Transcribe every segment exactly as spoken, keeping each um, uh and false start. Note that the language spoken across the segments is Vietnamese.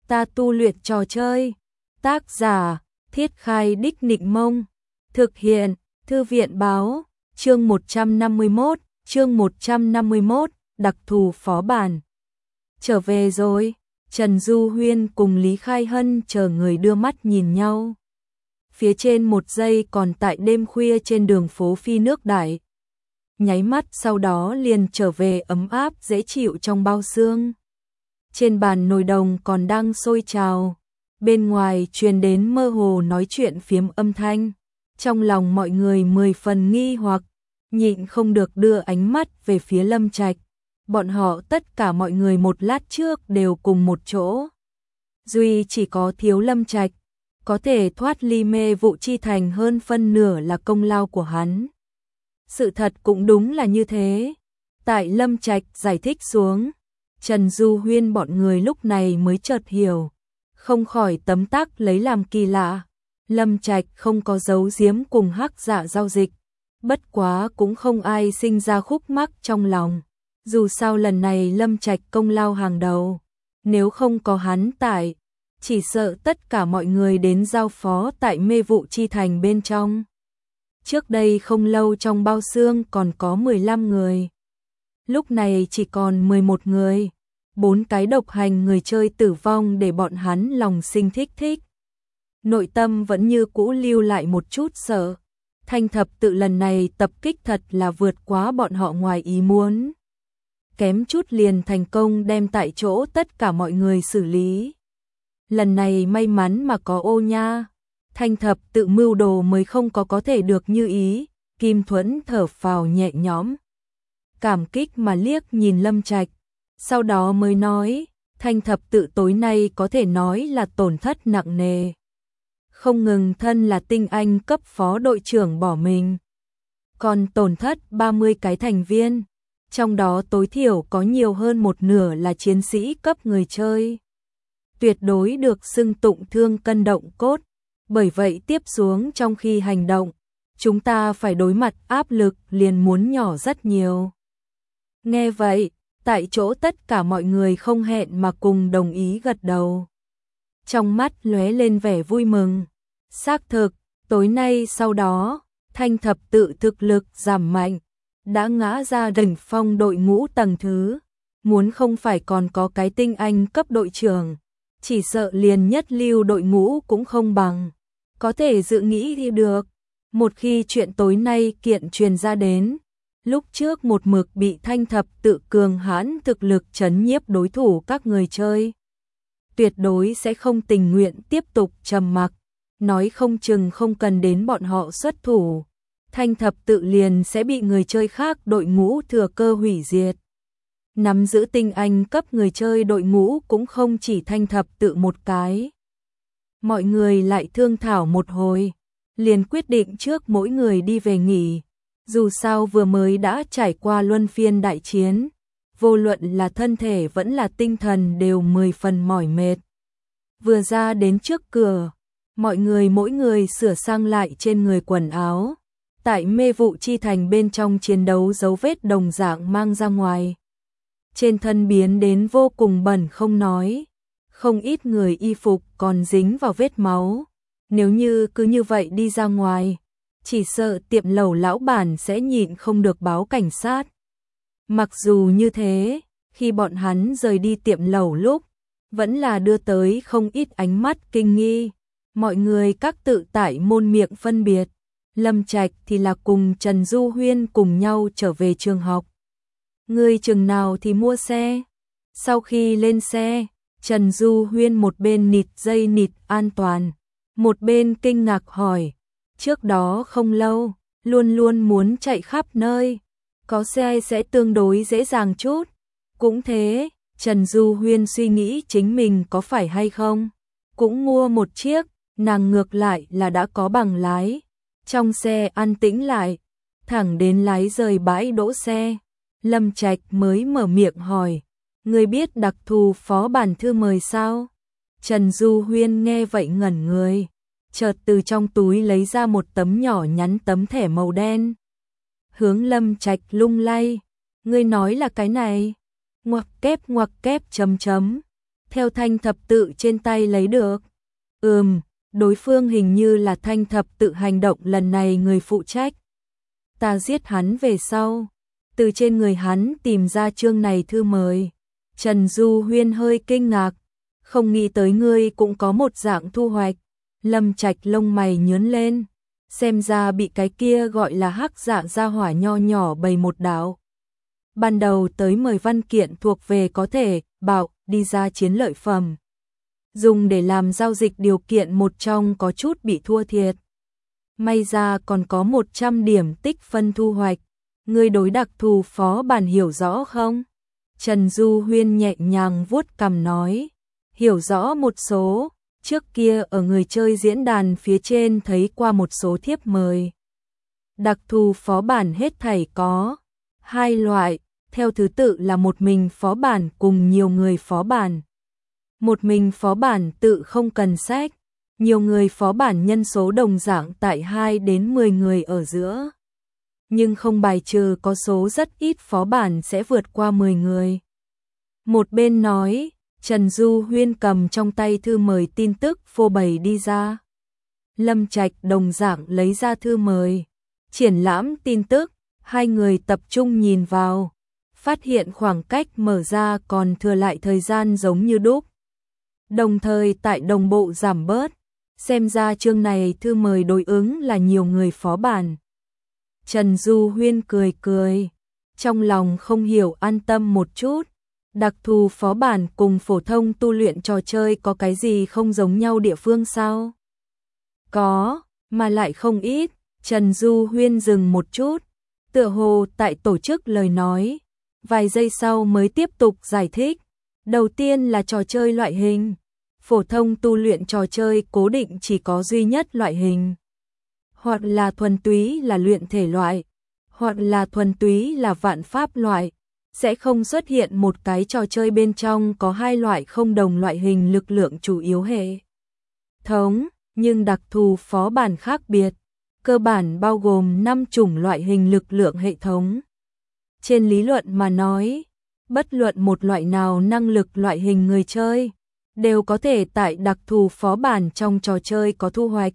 ta tu luyện trò chơi. Tác giả, Thiết Khai Đích Nịnh Mông. Thực hiện, Thư viện Báo. Chương một trăm năm mươi mốt, chương một trăm năm mươi mốt, đặc thù phó bản. Trở về rồi, Trần Du Huyên cùng Lý Khai Hân chờ người đưa mắt nhìn nhau. Phía trên một giây còn tại đêm khuya trên đường phố phi nước đại. Nháy mắt sau đó liền trở về ấm áp dễ chịu trong bao xương. Trên bàn nồi đồng còn đang sôi trào, bên ngoài truyền đến mơ hồ nói chuyện phiếm âm thanh. Trong lòng mọi người mười phần nghi hoặc, nhịn không được đưa ánh mắt về phía Lâm Trạch. Bọn họ tất cả mọi người một lát trước đều cùng một chỗ. Duy chỉ có thiếu Lâm Trạch, có thể thoát ly mê vụ chi thành hơn phân nửa là công lao của hắn. Sự thật cũng đúng là như thế. Tại Lâm Trạch giải thích xuống, Trần Du Huyên bọn người lúc này mới chợt hiểu, không khỏi tấm tắc lấy làm kỳ lạ. Lâm Trạch không có giấu giếm cùng Hắc Dạ giao dịch, bất quá cũng không ai sinh ra khúc mắc trong lòng. Dù sao lần này Lâm Trạch công lao hàng đầu, nếu không có hắn tại, chỉ sợ tất cả mọi người đến giao phó tại mê vụ chi thành bên trong. Trước đây không lâu trong bao xương còn có mười lăm người, lúc này chỉ còn mười một người. Bốn cái độc hành người chơi tử vong để bọn hắn lòng sinh thích thích. Nội tâm vẫn như cũ lưu lại một chút sợ. Thanh thập tự lần này tập kích thật là vượt quá bọn họ ngoài ý muốn. Kém chút liền thành công đem tại chỗ tất cả mọi người xử lý. Lần này may mắn mà có Ô Nha, Thanh thập tự mưu đồ mới không có có thể được như ý. Kim Thuẫn thở phào nhẹ nhõm, cảm kích mà liếc nhìn Lâm Trạch, sau đó mới nói, Thanh thập tự tối nay có thể nói là tổn thất nặng nề. Không ngừng thân là tinh anh cấp phó đội trưởng bỏ mình, còn tổn thất ba mươi cái thành viên, trong đó tối thiểu có nhiều hơn một nửa là chiến sĩ cấp người chơi. Tuyệt đối được xưng tụng thương cân động cốt, bởi vậy tiếp xuống trong khi hành động, chúng ta phải đối mặt áp lực liền muốn nhỏ rất nhiều. Nghe vậy, tại chỗ tất cả mọi người không hẹn mà cùng đồng ý gật đầu. Trong mắt lóe lên vẻ vui mừng. Xác thực, tối nay sau đó, Thanh thập tự thực lực giảm mạnh, đã ngã ra đỉnh phong đội ngũ tầng thứ. Muốn không phải còn có cái tinh anh cấp đội trưởng, chỉ sợ liền nhất lưu đội ngũ cũng không bằng. Có thể dự nghĩ thì được. Một khi chuyện tối nay kiện truyền ra đến, lúc trước một mực bị Thanh thập tự cường hãn thực lực trấn nhiếp đối thủ các người chơi, tuyệt đối sẽ không tình nguyện tiếp tục trầm mặc, nói không chừng không cần đến bọn họ xuất thủ, Thanh thập tự liền sẽ bị người chơi khác đội ngũ thừa cơ hủy diệt. Nắm giữ tinh anh cấp người chơi đội ngũ cũng không chỉ Thanh thập tự một cái. Mọi người lại thương thảo một hồi, liền quyết định trước mỗi người đi về nghỉ. Dù sao vừa mới đã trải qua luân phiên đại chiến, vô luận là thân thể vẫn là tinh thần đều mười phần mỏi mệt. Vừa ra đến trước cửa, mọi người mỗi người sửa sang lại trên người quần áo. Tại mê vụ chi thành bên trong chiến đấu dấu vết đồng dạng mang ra ngoài. Trên thân biến đến vô cùng bẩn không nói, không ít người y phục còn dính vào vết máu. Nếu như cứ như vậy đi ra ngoài, chỉ sợ tiệm lẩu lão bản sẽ nhịn không được báo cảnh sát. Mặc dù như thế, khi bọn hắn rời đi tiệm lẩu lúc, vẫn là đưa tới không ít ánh mắt kinh nghi. Mọi người các tự tại môn miệng phân biệt. Lâm Trạch thì là cùng Trần Du Huyên cùng nhau trở về trường học. Người chừng nào thì mua xe. Sau khi lên xe, Trần Du Huyên một bên nịt dây nịt an toàn, một bên kinh ngạc hỏi. Trước đó không lâu, luôn luôn muốn chạy khắp nơi, có xe sẽ tương đối dễ dàng chút. Cũng thế, Trần Du Huyên suy nghĩ chính mình có phải hay không, cũng mua một chiếc, nàng ngược lại là đã có bằng lái. Trong xe an tĩnh lại, thẳng đến lái rời bãi đỗ xe, Lâm Trạch mới mở miệng hỏi, người biết đặc thù phó bản thư mời sao? Trần Du Huyên nghe vậy ngẩn người, chợt từ trong túi lấy ra một tấm nhỏ nhắn tấm thẻ màu đen. Hướng Lâm Trạch lung lay, ngươi nói là cái này? Ngoặc kép ngoặc kép chấm chấm. theo thanh thập tự trên tay lấy được. Ừm, đối phương hình như là thanh thập tự hành động lần này người phụ trách. Ta giết hắn về sau, từ trên người hắn tìm ra chương này thư mời. Trần Du Huyên hơi kinh ngạc, không nghĩ tới ngươi cũng có một dạng thu hoạch. Lâm Trạch lông mày nhướng lên, xem ra bị cái kia gọi là hắc dạ gia hỏa nho nhỏ bày một đạo. Ban đầu tới mười văn kiện thuộc về có thể bảo đi ra chiến lợi phẩm. Dùng để làm giao dịch điều kiện một trong có chút bị thua thiệt. May ra còn có một trăm điểm tích phân thu hoạch. Ngươi đối đặc thù phó bản hiểu rõ không? Trần Du Huyên nhẹ nhàng vuốt cằm nói. Hiểu rõ một số, trước kia ở người chơi diễn đàn phía trên thấy qua một số thiếp mời. Đặc thù phó bản hết thảy có hai loại, theo thứ tự là một mình phó bản cùng nhiều người phó bản. Một mình phó bản tự không cần sách, nhiều người phó bản nhân số đồng dạng tại hai đến mười người ở giữa. Nhưng không bài trừ có số rất ít phó bản sẽ vượt qua mười người. Một bên nói, Trần Du Huyên cầm trong tay thư mời tin tức phô bày đi ra. Lâm Trạch đồng dạng lấy ra thư mời, triển lãm tin tức, hai người tập trung nhìn vào, phát hiện khoảng cách mở ra còn thừa lại thời gian giống như đúc. Đồng thời tại đồng bộ giảm bớt, xem ra chương này thư mời đối ứng là nhiều người phó bản. Trần Du Huyên cười cười, trong lòng không hiểu an tâm một chút. Đặc thù phó bản cùng phổ thông tu luyện trò chơi có cái gì không giống nhau địa phương sao? Có, mà lại không ít. Trần Du Huyên dừng một chút, tựa hồ tại tổ chức lời nói, vài giây sau mới tiếp tục giải thích. Đầu tiên là trò chơi loại hình. Phổ thông tu luyện trò chơi cố định chỉ có duy nhất loại hình. Hoặc là thuần túy là luyện thể loại, hoặc là thuần túy là vạn pháp loại. Sẽ không xuất hiện một cái trò chơi bên trong có hai loại không đồng loại hình lực lượng chủ yếu hệ thống, nhưng đặc thù phó bản khác biệt, cơ bản bao gồm năm chủng loại hình lực lượng hệ thống. Trên lý luận mà nói, bất luận một loại nào năng lực loại hình người chơi, đều có thể tại đặc thù phó bản trong trò chơi có thu hoạch.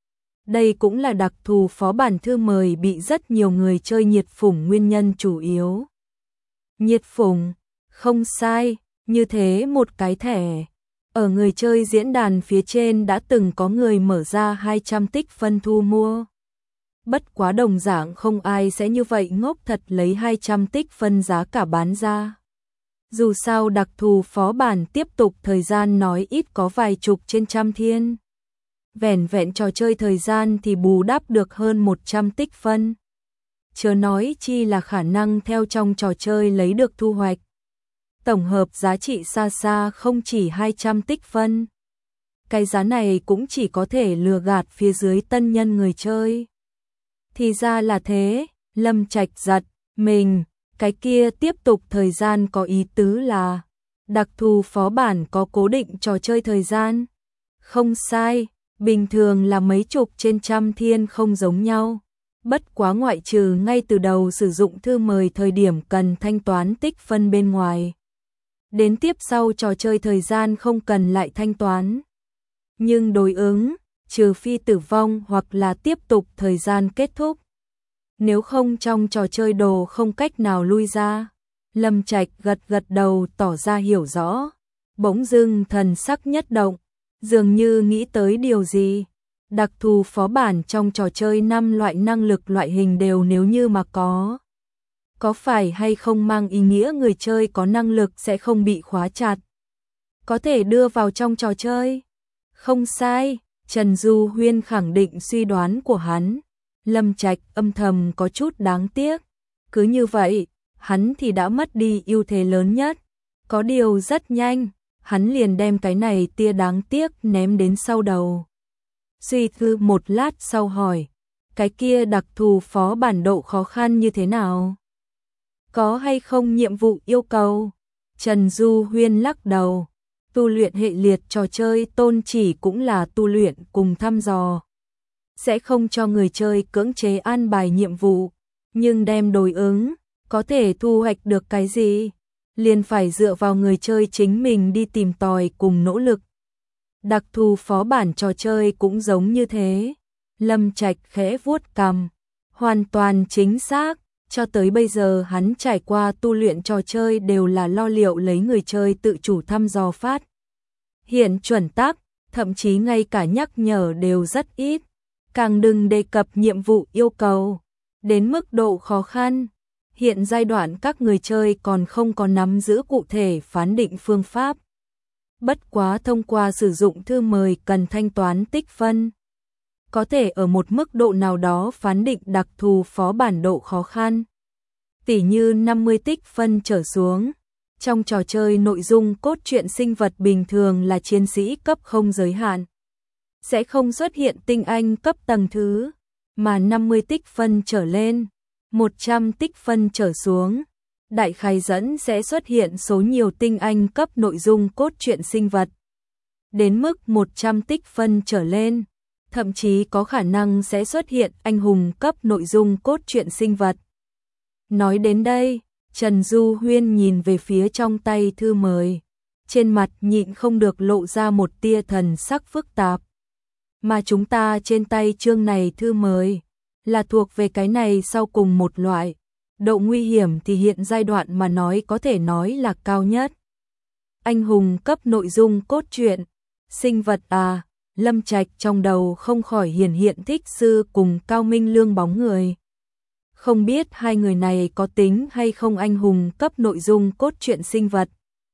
Đây cũng là đặc thù phó bản thư mời bị rất nhiều người chơi nhiệt phủng nguyên nhân chủ yếu. Nhiệt phủng, không sai, như thế một cái thẻ. Ở người chơi diễn đàn phía trên đã từng có người mở ra hai trăm tích phân thu mua. Bất quá đồng dạng không ai sẽ như vậy ngốc thật lấy hai trăm tích phân giá cả bán ra. Dù sao đặc thù phó bản tiếp tục thời gian nói ít có vài chục trên trăm thiên. Vẻn vẹn trò chơi thời gian thì bù đắp được hơn một trăm tích phân. Chớ nói chi là khả năng theo trong trò chơi lấy được thu hoạch. Tổng hợp giá trị xa xa không chỉ hai trăm tích phân. Cái giá này cũng chỉ có thể lừa gạt phía dưới tân nhân người chơi. Thì ra là thế, Lâm Trạch giật mình, cái kia tiếp tục thời gian có ý tứ là đặc thù phó bản có cố định trò chơi thời gian. Không sai, bình thường là mấy chục trên trăm thiên không giống nhau. Bất quá ngoại trừ ngay từ đầu sử dụng thư mời thời điểm cần thanh toán tích phân bên ngoài. Đến tiếp sau trò chơi thời gian không cần lại thanh toán. Nhưng đối ứng, trừ phi tử vong hoặc là tiếp tục thời gian kết thúc. Nếu không trong trò chơi đồ không cách nào lui ra. Lâm Trạch gật gật đầu tỏ ra hiểu rõ. Bỗng dưng thần sắc nhất động, dường như nghĩ tới điều gì. Đặc thù phó bản trong trò chơi năm loại năng lực loại hình đều nếu như mà có. Có phải hay không mang ý nghĩa người chơi có năng lực sẽ không bị khóa chặt? Có thể đưa vào trong trò chơi? Không sai, Trần Du Huyên khẳng định suy đoán của hắn. Lâm Trạch âm thầm có chút đáng tiếc. Cứ như vậy, hắn thì đã mất đi ưu thế lớn nhất. Có điều rất nhanh, hắn liền đem cái này tia đáng tiếc ném đến sau đầu. Suy tư một lát sau hỏi, cái kia đặc thù phó bản độ khó khăn như thế nào? Có hay không nhiệm vụ yêu cầu? Trần Du Huyên lắc đầu, tu luyện hệ liệt trò chơi tôn chỉ cũng là tu luyện cùng thăm dò. Sẽ không cho người chơi cưỡng chế an bài nhiệm vụ, nhưng đem đối ứng, có thể thu hoạch được cái gì? liền phải dựa vào người chơi chính mình đi tìm tòi cùng nỗ lực. Đặc thù phó bản trò chơi cũng giống như thế. Lâm Trạch khẽ vuốt cằm, hoàn toàn chính xác, cho tới bây giờ hắn trải qua tu luyện trò chơi đều là lo liệu lấy người chơi tự chủ thăm dò phát. Hiện chuẩn tắc, thậm chí ngay cả nhắc nhở đều rất ít, càng đừng đề cập nhiệm vụ yêu cầu. Đến mức độ khó khăn, hiện giai đoạn các người chơi còn không có nắm giữ cụ thể phán định phương pháp. Bất quá thông qua sử dụng thư mời cần thanh toán tích phân, có thể ở một mức độ nào đó phán định đặc thù phó bản độ khó khăn. Tỉ như năm mươi tích phân trở xuống. Trong trò chơi nội dung cốt truyện sinh vật bình thường là chiến sĩ cấp không giới hạn. Sẽ không xuất hiện tinh anh cấp tầng thứ, mà năm mươi tích phân trở lên, một trăm tích phân trở xuống. Đại khái dẫn sẽ xuất hiện số nhiều tinh anh cấp nội dung cốt truyện sinh vật. Đến mức một trăm tích phân trở lên, thậm chí có khả năng sẽ xuất hiện anh hùng cấp nội dung cốt truyện sinh vật. Nói đến đây, Trần Du Huyên nhìn về phía trong tay thư mời, trên mặt nhịn không được lộ ra một tia thần sắc phức tạp. Mà chúng ta trên tay chương này thư mời, là thuộc về cái này sau cùng một loại. Độ nguy hiểm thì hiện giai đoạn mà nói có thể nói là cao nhất. Anh hùng cấp nội dung cốt truyện, sinh vật à, Lâm Trạch trong đầu không khỏi hiển hiện Thích Sư cùng Cao Minh Lương bóng người. Không biết hai người này có tính hay không anh hùng cấp nội dung cốt truyện sinh vật.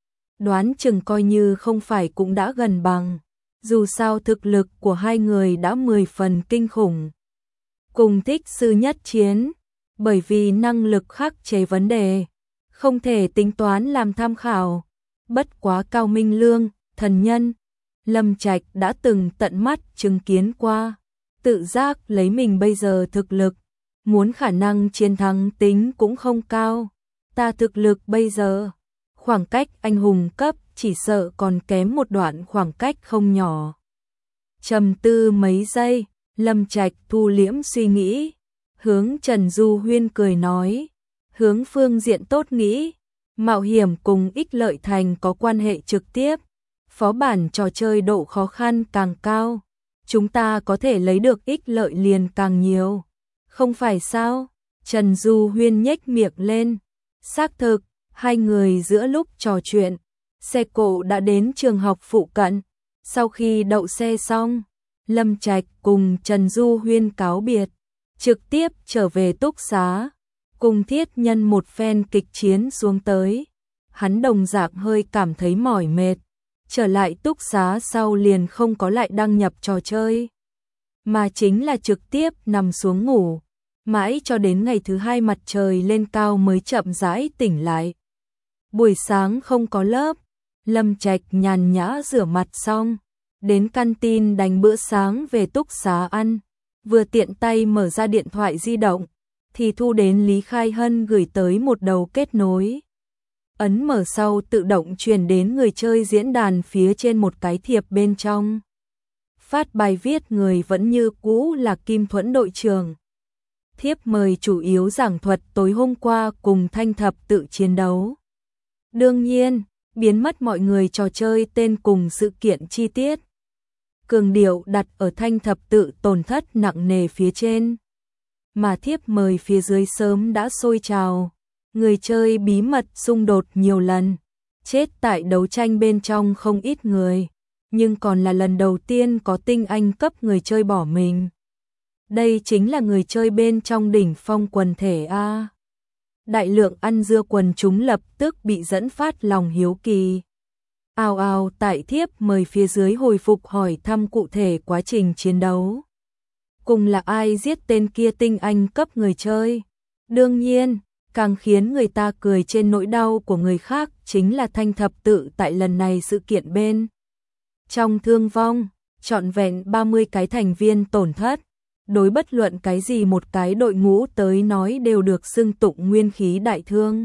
Đoán chừng coi như không phải cũng đã gần bằng. Dù sao thực lực của hai người đã mười phần kinh khủng. Cùng Thích Sư nhất chiến, bởi vì năng lực khắc chế vấn đề, không thể tính toán làm tham khảo. Bất quá Cao Minh Lương, thần nhân, Lâm Trạch đã từng tận mắt chứng kiến qua. Tự giác lấy mình bây giờ thực lực, muốn khả năng chiến thắng tính cũng không cao. Ta thực lực bây giờ, khoảng cách anh hùng cấp chỉ sợ còn kém một đoạn khoảng cách không nhỏ. Trầm tư mấy giây, Lâm Trạch thu liễm suy nghĩ, hướng Trần Du Huyên cười nói, hướng phương diện tốt nghĩ, mạo hiểm cùng ích lợi thành có quan hệ trực tiếp, phó bản trò chơi độ khó khăn càng cao, chúng ta có thể lấy được ích lợi liền càng nhiều. Không phải sao? Trần Du Huyên nhếch miệng lên. Xác thực, hai người giữa lúc trò chuyện, xe cộ đã đến trường học phụ cận. Sau khi đậu xe xong, Lâm Trạch cùng Trần Du Huyên cáo biệt, trực tiếp trở về túc xá, cùng Thiết Nhân một phen kịch chiến xuống tới. Hắn đồng dạng hơi cảm thấy mỏi mệt, trở lại túc xá sau liền không có lại đăng nhập trò chơi, mà chính là trực tiếp nằm xuống ngủ, mãi cho đến ngày thứ hai mặt trời lên cao mới chậm rãi tỉnh lại. Buổi sáng không có lớp, Lâm Trạch nhàn nhã rửa mặt xong, đến canteen đánh bữa sáng về túc xá ăn, vừa tiện tay mở ra điện thoại di động, thì thu đến Lý Khai Hân gửi tới một đầu kết nối. Ấn mở sau tự động truyền đến người chơi diễn đàn phía trên một cái thiệp bên trong. Phát bài viết người vẫn như cũ là Kim Thuẫn đội trưởng. Thiếp mời chủ yếu giảng thuật tối hôm qua cùng Thanh Thập Tự chiến đấu. Đương nhiên, biến mất mọi người trò chơi tên cùng sự kiện chi tiết. Cường điệu đặt ở Thanh Thập Tự tổn thất nặng nề phía trên. Mà thiếp mời phía dưới sớm đã sôi trào. Người chơi bí mật xung đột nhiều lần. Chết tại đấu tranh bên trong không ít người. Nhưng còn là lần đầu tiên có tinh anh cấp người chơi bỏ mình. Đây chính là người chơi bên trong đỉnh phong quần thể A. Đại lượng ăn dưa quần chúng lập tức bị dẫn phát lòng hiếu kỳ. Ào ào tại thiếp mời phía dưới hồi phục hỏi thăm cụ thể quá trình chiến đấu. Cùng là ai giết tên kia tinh anh cấp người chơi. Đương nhiên, càng khiến người ta cười trên nỗi đau của người khác chính là Thanh Thập Tự tại lần này sự kiện bên. Trong thương vong, trọn vẹn ba mươi cái thành viên tổn thất. Đối bất luận cái gì một cái đội ngũ tới nói đều được xưng tụng nguyên khí đại thương.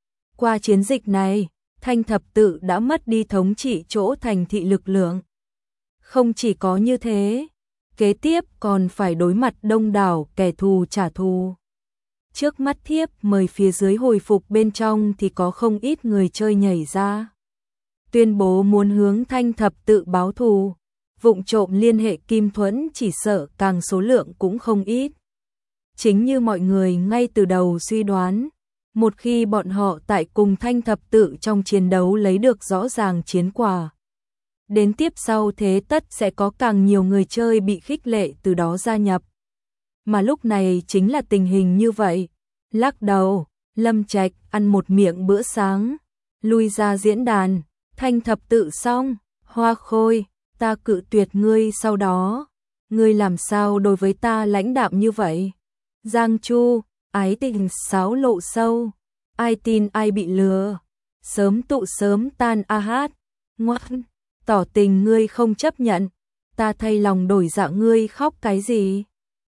Qua chiến dịch này, Thanh Thập Tự đã mất đi thống trị chỗ thành thị lực lượng. Không chỉ có như thế, kế tiếp còn phải đối mặt đông đảo kẻ thù trả thù. Trước mắt thiếp mời phía dưới hồi phục bên trong thì có không ít người chơi nhảy ra. Tuyên bố muốn hướng Thanh Thập Tự báo thù, vụng trộm liên hệ Kim Thuẫn chỉ sợ càng số lượng cũng không ít. Chính như mọi người ngay từ đầu suy đoán, một khi bọn họ tại cùng Thanh Thập Tự trong chiến đấu lấy được rõ ràng chiến quả, đến tiếp sau thế tất sẽ có càng nhiều người chơi bị khích lệ từ đó gia nhập. Mà lúc này chính là tình hình như vậy. Lắc đầu, Lâm Trạch ăn một miệng bữa sáng, lui ra diễn đàn. Thanh Thập Tự xong, Hoa Khôi, ta cự tuyệt ngươi sau đó. Ngươi làm sao đối với ta lãnh đạm như vậy? Giang Chu, ái tình sáo lộ sâu, ai tin ai bị lừa. Sớm tụ sớm tan a hát, ngoan, tỏ tình ngươi không chấp nhận. Ta thay lòng đổi dạ ngươi khóc cái gì?